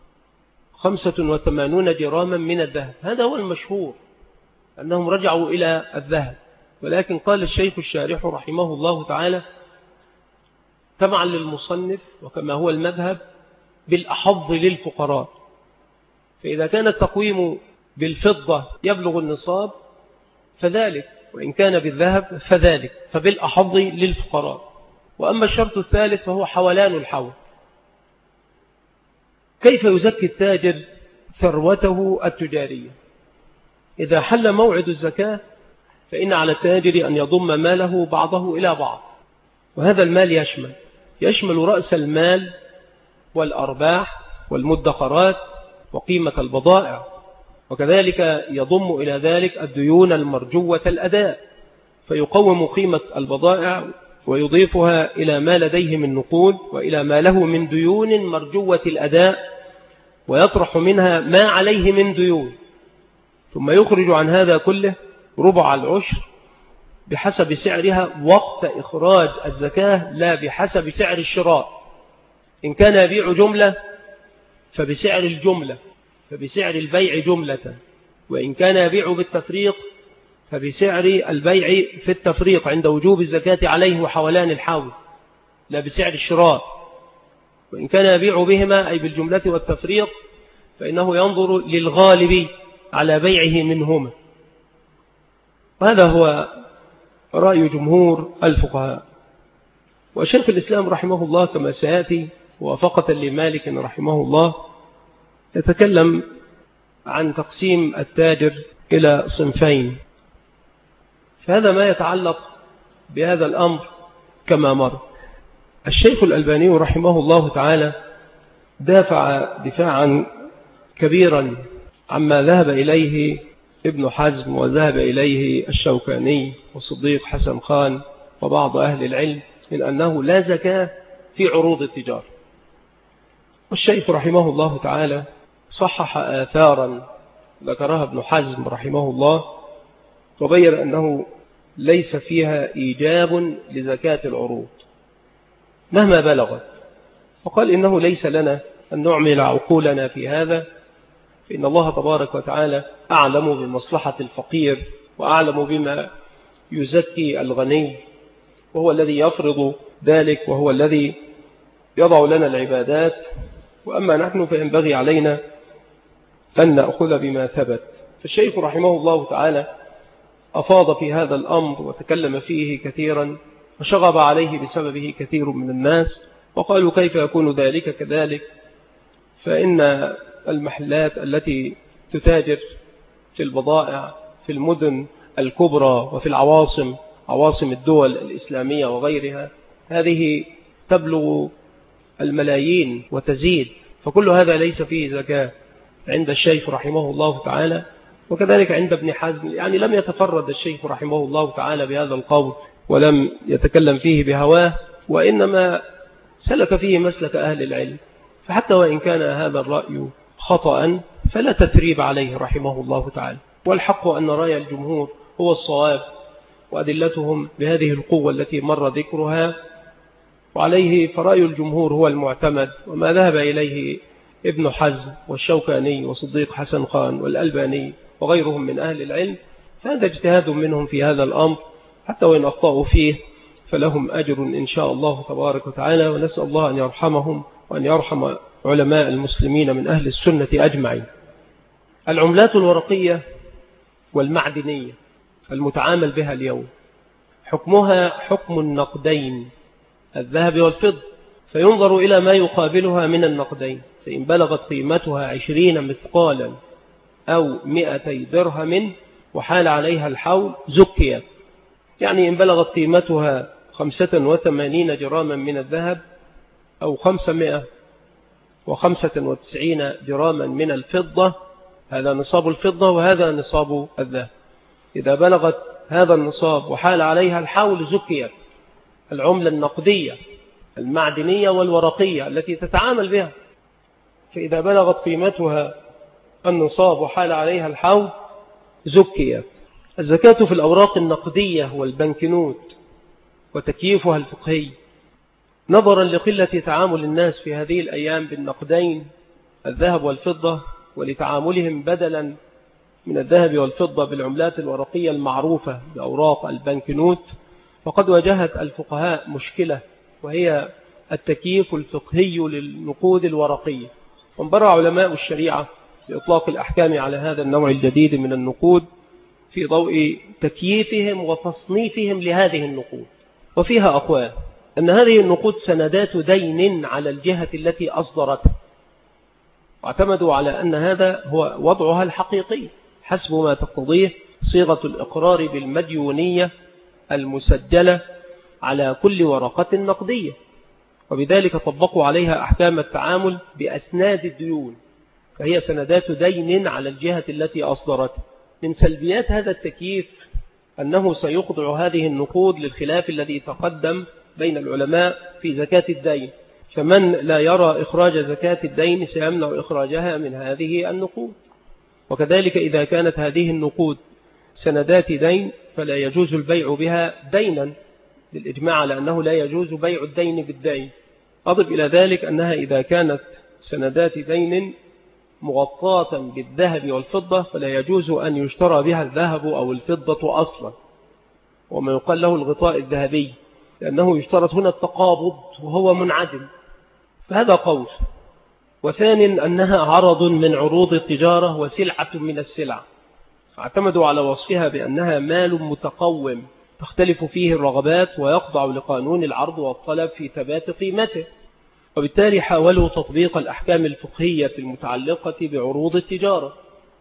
85 جراما من الذهب، هذا هو المشهور أنهم رجعوا إلى الذهب. ولكن قال الشيخ الشارح رحمه الله تعالى تبعا للمصنف وكما هو المذهب بالأحظ للفقراء، فإذا كان التقويم بالفضة يبلغ النصاب فذلك، وإن كان بالذهب فذلك، فبالأحظ للفقراء. وأما الشرط الثالث فهو حولان الحول. كيف يزكي التاجر ثروته التجارية؟ إذا حل موعد الزكاة فإن على التاجر أن يضم ماله بعضه إلى بعض، وهذا المال يشمل رأس المال والأرباح والمدخرات وقيمة البضائع، وكذلك يضم إلى ذلك الديون المرجوة الأداء، فيقوم قيمة البضائع ويضيفها إلى ما لديه من نقود وإلى ما له من ديون مرجوة الأداء، ويطرح منها ما عليه من ديون، ثم يخرج عن هذا كله ربع العشر بحسب سعرها وقت إخراج الزكاة، لا بحسب سعر الشراء. إن كان يبيع جملة فبسعر الجملة، فبسعر البيع جملة، وإن كان يبيع بالتفريق فبسعر البيع في التفريق عند وجوب الزكاة عليه وحولان الحول، لا بسعر الشراء. وإن كان يبيع بهما أي بالجملة والتفريق فإنه ينظر للغالب على بيعه منهما. وهذا هو رأي جمهور الفقهاء. وشيخ الإسلام رحمه الله كما سيأتي وفقة لمالك رحمه الله يتكلم عن تقسيم التاجر إلى صنفين، فهذا ما يتعلق بهذا الأمر كما مر. الشيخ الألباني رحمه الله تعالى دافع دفاعا كبيرا عما ذهب إليه ابن حزم وذهب إليه الشوكاني وصديق حسن خان وبعض أهل العلم من أنه لا زكاة في عروض التجارة. والشيخ رحمه الله تعالى صحح آثارا ذكرها ابن حزم رحمه الله وبين أنه ليس فيها إيجاب لزكاة العروض مهما بلغت، وقال إنه ليس لنا أن نعمل عقولنا في هذا، فإن الله تبارك وتعالى أعلم بمصلحة الفقير وأعلم بما يزكي الغني، وهو الذي يفرض ذلك وهو الذي يضع لنا العبادات، وأما نحن فينبغي علينا أن نأخذ بما ثبت. فالشيخ رحمه الله تعالى أفاض في هذا الأمر وتكلم فيه كثيرا، وشغب عليه بسببه كثير من الناس، وقالوا كيف يكون ذلك كذلك، فإن المحلات التي تتاجر في البضائع في المدن الكبرى وفي العواصم عواصم الدول الإسلامية وغيرها هذه تبلغ الملايين وتزيد، فكل هذا ليس فيه زكاة عند الشيخ رحمه الله تعالى، وكذلك عند ابن حزم. يعني لم يتفرد الشيخ رحمه الله تعالى بهذا القول ولم يتكلم فيه بهواه، وإنما سلك فيه مسلك أهل العلم، فحتى وإن كان هذا الرأي خطأ فلا تثريب عليه رحمه الله تعالى. والحق أن رأي الجمهور هو الصواب، وأدلتهم بهذه القوة التي مر ذكرها، وعليه فرأي الجمهور هو المعتمد، وما ذهب إليه ابن حزم والشوكاني وصديق حسن خان والألباني وغيرهم من أهل العلم، فهذا اجتهاد منهم في هذا الأمر، حتى وإن أخطأوا فيه فلهم أجر إن شاء الله تبارك وتعالى، ونسأل الله أن يرحمهم وأن يرحم علماء المسلمين من أهل السنة أجمعين. العملات الورقية والمعدنية المتعامل بها اليوم حكمها حكم النقدين، الذهب والفضة، فينظر إلى ما يقابلها من النقدين، فإن بلغت قيمتها 20 مثقالا أو 200 درهم وحال عليها الحول زكيت، يعني إن بلغت قيمتها 85 جراما من الذهب أو 595 جراما من الفضة، هذا نصاب الفضة وهذا نصاب الذهب، إذا بلغت هذا النصاب وحال عليها الحول زكيت. العملة النقدية المعدنية والورقية التي تتعامل بها، فإذا بلغت قيمتها النصاب وحال عليها الحول زكيت. الزكاة في الأوراق النقدية والبنكنوت وتكييفها الفقهي نظرا لقلة تعامل الناس في هذه الأيام بالنقدين الذهب والفضة، ولتعاملهم بدلا من الذهب والفضة بالعملات الورقية المعروفة بأوراق البنكنوت، فقد واجهت الفقهاء مشكلة، وهي التكييف الفقهي للنقود الورقية. وانبرع علماء الشريعة لإطلاق الأحكام على هذا النوع الجديد من النقود في ضوء تكييفهم وتصنيفهم لهذه النقود، وفيها أقوال أن هذه النقود سندات دين على الجهة التي أصدرتها، واعتمدوا على أن هذا هو وضعها الحقيقي حسب ما تقتضيه صيغة الإقرار بالمديونية المسجلة على كل ورقة نقدية، وبذلك طبقوا عليها أحكام التعامل بأسناد الديون، فهي سندات دين على الجهة التي أصدرتها. من سلبيات هذا التكييف أنه سيخضع هذه النقود للخلاف الذي تقدم بين العلماء في زكاة الدين، فمن لا يرى إخراج زكاة الدين سيمنع إخراجها من هذه النقود. وكذلك إذا كانت هذه النقود سندات دين فلا يجوز البيع بها دينا، للإجماع على أنه لا يجوز بيع الدين بالدين. أضف إلى ذلك أنها إذا كانت سندات دين مغطاة بالذهب والفضة فلا يجوز أن يشترى بها الذهب أو الفضة أصلا، وما يقال له الغطاء الذهبي، لأنه يشترط هنا التقابض وهو منعدم، فهذا قول. وثان أنها عرض من عروض التجارة وسلعة من السلع، اعتمدوا على وصفها بأنها مال متقوم تختلف فيه الرغبات ويخضع لقانون العرض والطلب في ثبات قيمته، وبالتالي حاولوا تطبيق الأحكام الفقهية المتعلقة بعروض التجارة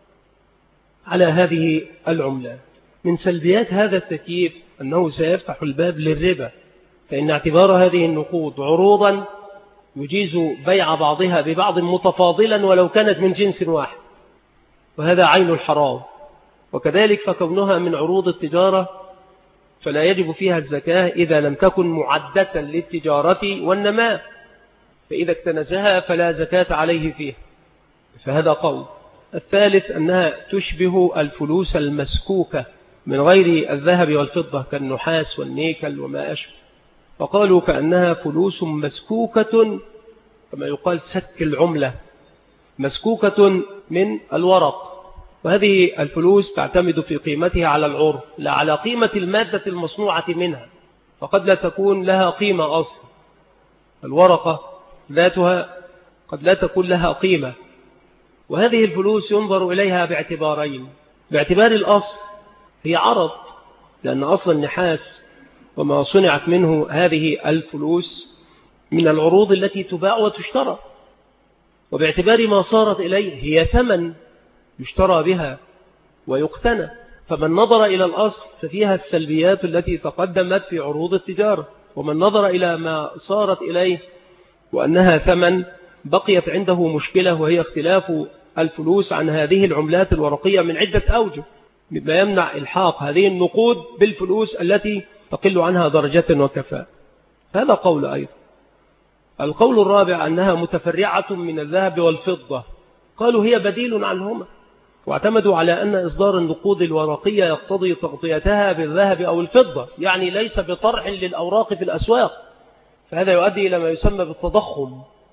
على هذه العملات. من سلبيات هذا التكييف أنه سيفتح الباب للربا، فإن اعتبار هذه النقود عروضا يجيز بيع بعضها ببعض متفاضلا ولو كانت من جنس واحد، وهذا عين الحرام. وكذلك فكونها من عروض التجارة فلا يجب فيها الزكاة إذا لم تكن معدة للتجارة والنماء، فإذا اكتنزها فلا زكاة عليه فيها، فهذا قول. الثالث أنها تشبه الفلوس المسكوكة من غير الذهب والفضة كالنحاس والنيكل وما أشبه، فقالوا كأنها فلوس مسكوكة كما يقال سك العملة، مسكوكة من الورق، وهذه الفلوس تعتمد في قيمتها على العرف لا على قيمة المادة المصنوعة منها، فقد لا تكون لها قيمة أصلا، الورقة ذاتها قد لا تكون لها قيمة. وهذه الفلوس ينظر إليها باعتبارين: باعتبار الأصل هي عرض، لأن أصل النحاس وما صنعت منه هذه الفلوس من العروض التي تباع وتشترى، وباعتبار ما صارت إليه هي ثمن يشترى بها ويقتنى، فمن نظر إلى الأصل ففيها السلبيات التي تقدمت في عروض التجارة، ومن نظر إلى ما صارت إليه وأنها ثمن بقيت عنده مشكلة، وهي اختلاف الفلوس عن هذه العملات الورقية من عدة أوجه، مما يمنع إلحاق هذه النقود بالفلوس التي تقل عنها درجة وكفاءة. هذا قول أيضا. القول الرابع أنها متفرعة من الذهب والفضة، قالوا هي بديل عنهما، واعتمدوا على أن إصدار النقود الورقية يقتضي تغطيتها بالذهب أو الفضة، يعني ليس بطرح للأوراق في الأسواق، فهذا يؤدي إلى ما يسمى بالتضخم،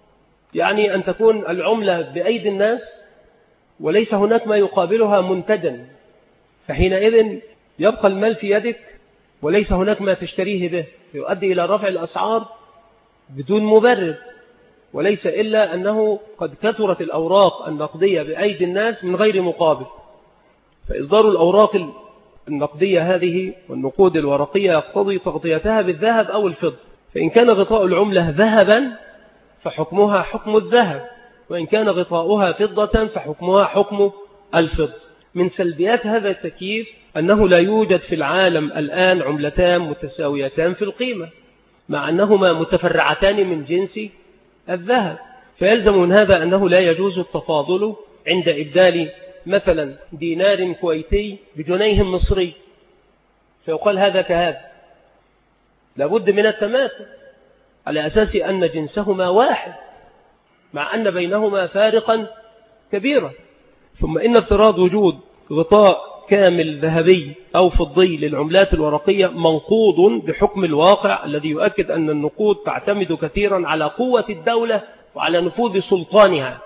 يعني أن تكون العملة بأيدي الناس وليس هناك ما يقابلها منتجا، فحينئذ يبقى المال في يدك وليس هناك ما تشتريه به، يؤدي إلى رفع الأسعار بدون مبرر، وليس إلا أنه قد كثرت الأوراق النقدية بأيدي الناس من غير مقابل. فإصدار الأوراق النقدية هذه والنقود الورقية يقتضي تغطيتها بالذهب أو الفضة، فإن كان غطاء العملة ذهبا فحكمها حكم الذهب، وإن كان غطاؤها فضة فحكمها حكم الفضة. من سلبيات هذا التكييف أنه لا يوجد في العالم الآن عملتان متساويتان في القيمة، مع أنهما متفرعتان من جنس الذهب، فيلزم من هذا أنه لا يجوز التفاضل عند إبدال مثلا دينار كويتي بجنيه مصري، فيقال هذا كهذا، لابد من التماثل على أساس أن جنسهما واحد مع أن بينهما فارقا كبيرا. ثم إن افتراض وجود غطاء كامل ذهبي أو فضي للعملات الورقية منقوض بحكم الواقع الذي يؤكد أن النقود تعتمد كثيرا على قوة الدولة وعلى نفوذ سلطانها.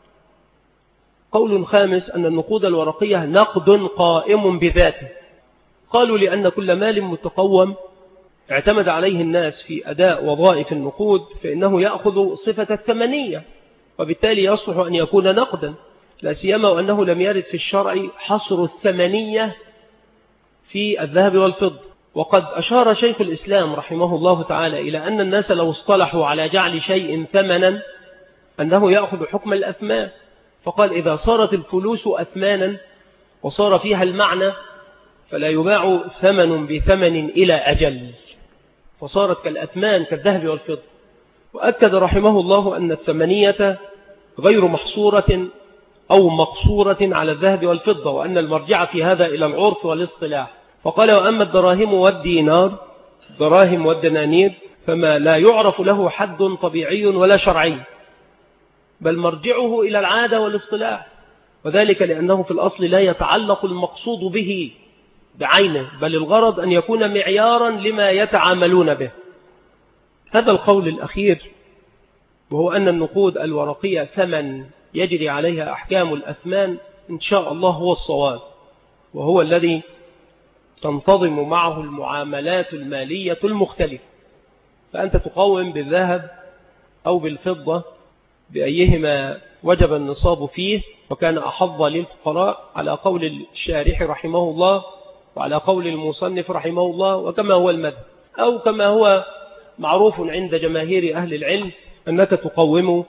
قول خامس أن النقود الورقية نقد قائم بذاته، قالوا لأن كل مال متقوم اعتمد عليه الناس في أداء وظائف النقود فإنه يأخذ صفة الثمنية، وبالتالي يصلح أن يكون نقدا، لا سيما وأنه لم يرد في الشرع حصر الثمنية في الذهب والفضة. وقد أشار شيخ الإسلام رحمه الله تعالى إلى أن الناس لو اصطلحوا على جعل شيء ثمنا أنه يأخذ حكم الأثمان، فقال إذا صارت الفلوس أثمانا وصار فيها المعنى فلا يباع ثمن بثمن إلى أجل، فصارت كالأثمان كالذهب والفضة. وأكد رحمه الله أن الثمنية غير محصورة أو مقصورة على الذهب والفضة، وأن المرجع في هذا إلى العرف والاصطلاح. فقال وأما الدراهم والدينار، الدراهم والدنانير، فما لا يعرف له حد طبيعي ولا شرعي، بل مرجعه إلى العادة والاصطلاح، وذلك لأنه في الأصل لا يتعلق المقصود به بعينه، بل الغرض أن يكون معيارا لما يتعاملون به. هذا القول الأخير، وهو أن النقود الورقية ثمن يجري عليها أحكام الأثمان، إن شاء الله هو الصواب، وهو الذي تنتظم معه المعاملات المالية المختلفة. فأنت تقوم بالذهب أو بالفضة بأيهما وجب النصاب فيه، وكان أحظ للفقراء على قول الشارح رحمه الله وعلى قول المصنف رحمه الله، وكما هو المذهب أو كما هو معروف عند جماهير أهل العلم أنك تقوم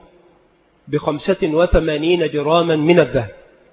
ب85 جراما من الذهب.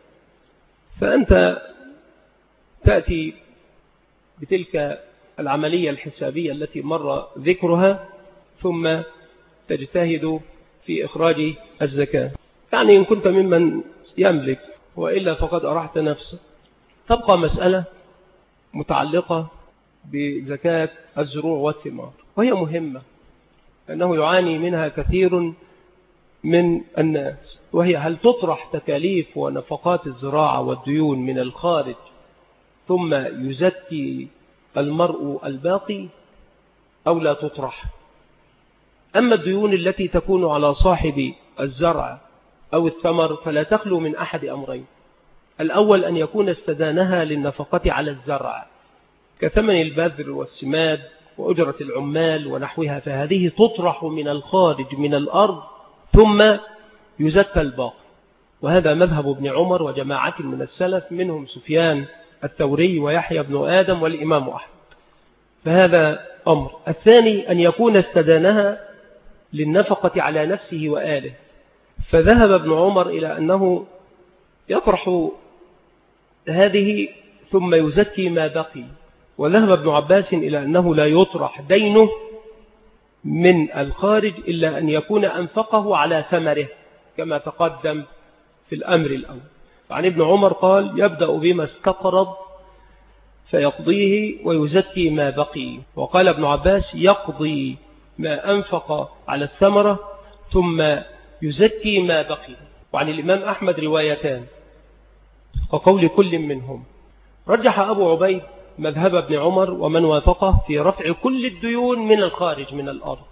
فأنت تأتي بتلك العملية الحسابية التي مر ذكرها، ثم تجتهد في إخراج الزكاة، يعني إن كنت ممن يملك، وإلا فقد أرحت نفسك. تبقى مسألة متعلقة بزكاة الزروع والثمار، وهي مهمة لأنه يعاني منها كثير من الناس، وهي هل تطرح تكاليف ونفقات الزراعة والديون من الخارج ثم يزكي المرء الباقي أو لا تطرح؟ أما الديون التي تكون على صاحب الزرع أو الثمر فلا تخلو من أحد أمرين: الأول أن يكون استدانها للنفقة على الزرع كثمن البذر والسماد وأجرة العمال ونحوها، فهذه تطرح من الخارج من الأرض ثم يزكى الباقي، وهذا مذهب ابن عمر وجماعة من السلف، منهم سفيان الثوري ويحيى بن آدم والإمام أحمد. فهذا أمر. الثاني أن يكون استدانها للنفقة على نفسه وآله، فذهب ابن عمر إلى أنه يطرح هذه ثم يزكي ما بقي، وذهب ابن عباس إلى أنه لا يطرح دينه من الخارج إلا أن يكون أنفقه على ثمره كما تقدم في الأمر الأول. وعن ابن عمر قال يبدأ بما استقرض فيقضيه ويزكي ما بقي، وقال ابن عباس يقضي ما أنفق على الثمرة ثم يزكي ما بقي. وعن الإمام أحمد روايتان وقول كل منهم. رجح أبو عبيد مذهب ابن عمر ومن وافقه في رفع كل الديون من الخارج من الأرض،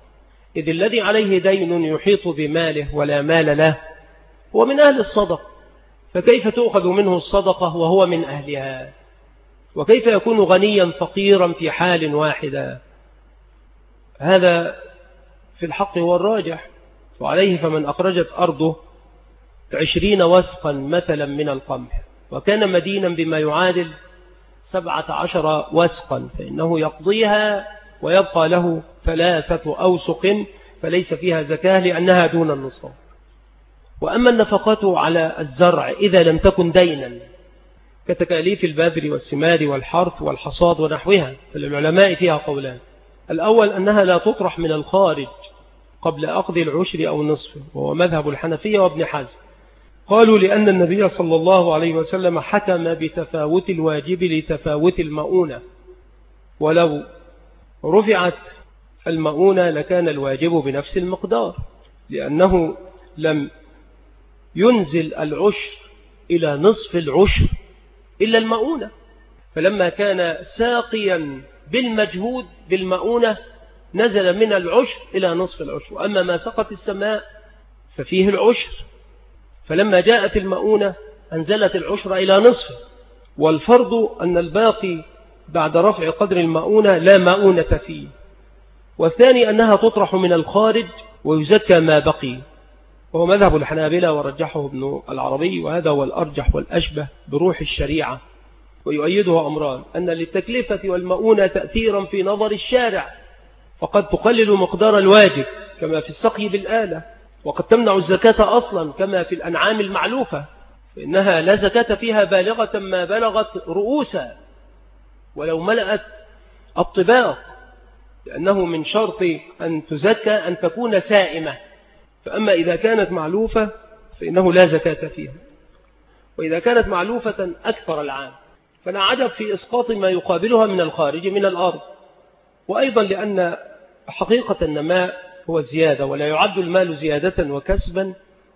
إذ الذي عليه دين يحيط بماله ولا مال له هو من أهل الصدقة، فكيف تؤخذ منه الصدقة وهو من أهلها؟ وكيف يكون غنيا فقيرا في حال واحدة؟ هذا في الحق هو الراجح. وعليه فمن أخرجت أرضه 20 وسقا مثلا من القمح وكان مدينا بما يعادل 17 وسقا فإنه يقضيها ويبقى له 3 أوسق فليس فيها زكاة لأنها دون النصاب. وأما النفقة على الزرع إذا لم تكن دينا كتكاليف البذر والسماد والحرث والحصاد ونحوها فللعلماء فيها قولان: الأول أنها لا تطرح من الخارج قبل أخذ العشر أو نصفه، وهو مذهب الحنفية وابن حزم. قالوا لأن النبي صلى الله عليه وسلم حكم بتفاوت الواجب لتفاوت المؤونة، ولو رفعت المؤونة لكان الواجب بنفس المقدار، لأنه لم ينزل العشر إلى نصف العشر إلا المؤونة، فلما كان ساقيا بالمجهود بالمؤونة نزل من العشر إلى نصف العشر. وأما ما سقط السماء ففيه العشر، فلما جاءت المؤونة أنزلت العشر إلى نصف. والفرض أن الباقي بعد رفع قدر المؤونة لا مؤونة فيه. والثاني أنها تطرح من الخارج ويزكى ما بقي، وهو مذهب الحنابلة ورجحه ابن العربي، وهذا هو الأرجح والأشبه بروح الشريعة. ويؤيده أمران: أن للتكلفة والمؤونة تأثيرا في نظر الشارع، فقد تقلل مقدار الواجب كما في السقي بالآلة، وقد تمنع الزكاة أصلا كما في الأنعام المعلوفة، فإنها لا زكاة فيها بالغة ما بلغت رؤوسا ولو ملأت الطباق، لأنه من شرط أن تزكى أن تكون سائمة. فأما إذا كانت معلوفة فإنه لا زكاة فيها، وإذا كانت معلوفة أكثر العام فلا عجب في إسقاط ما يقابلها من الخارج من الأرض. وأيضا لأن حقيقة النماء هو الزيادة، ولا يعد المال زيادة وكسبا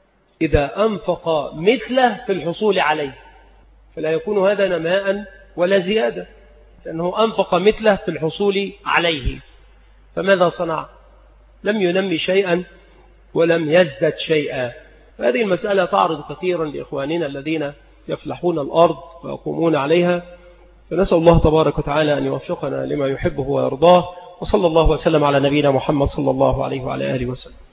إذا أنفق مثله في الحصول عليه، فلا يكون هذا نماء ولا زيادة، لأنه أنفق مثله في الحصول عليه. فماذا صنع؟ لم ينمي شيئا ولم يزدد شيئا. هذه المسألة تعرض كثيرا لإخواننا الذين يفلحون الأرض ويقومون عليها، فنسأل الله تبارك وتعالى أن يوفقنا لما يحبه ويرضاه. وصلى الله وسلم على نبينا محمد صلى الله عليه وعلى آله وسلم.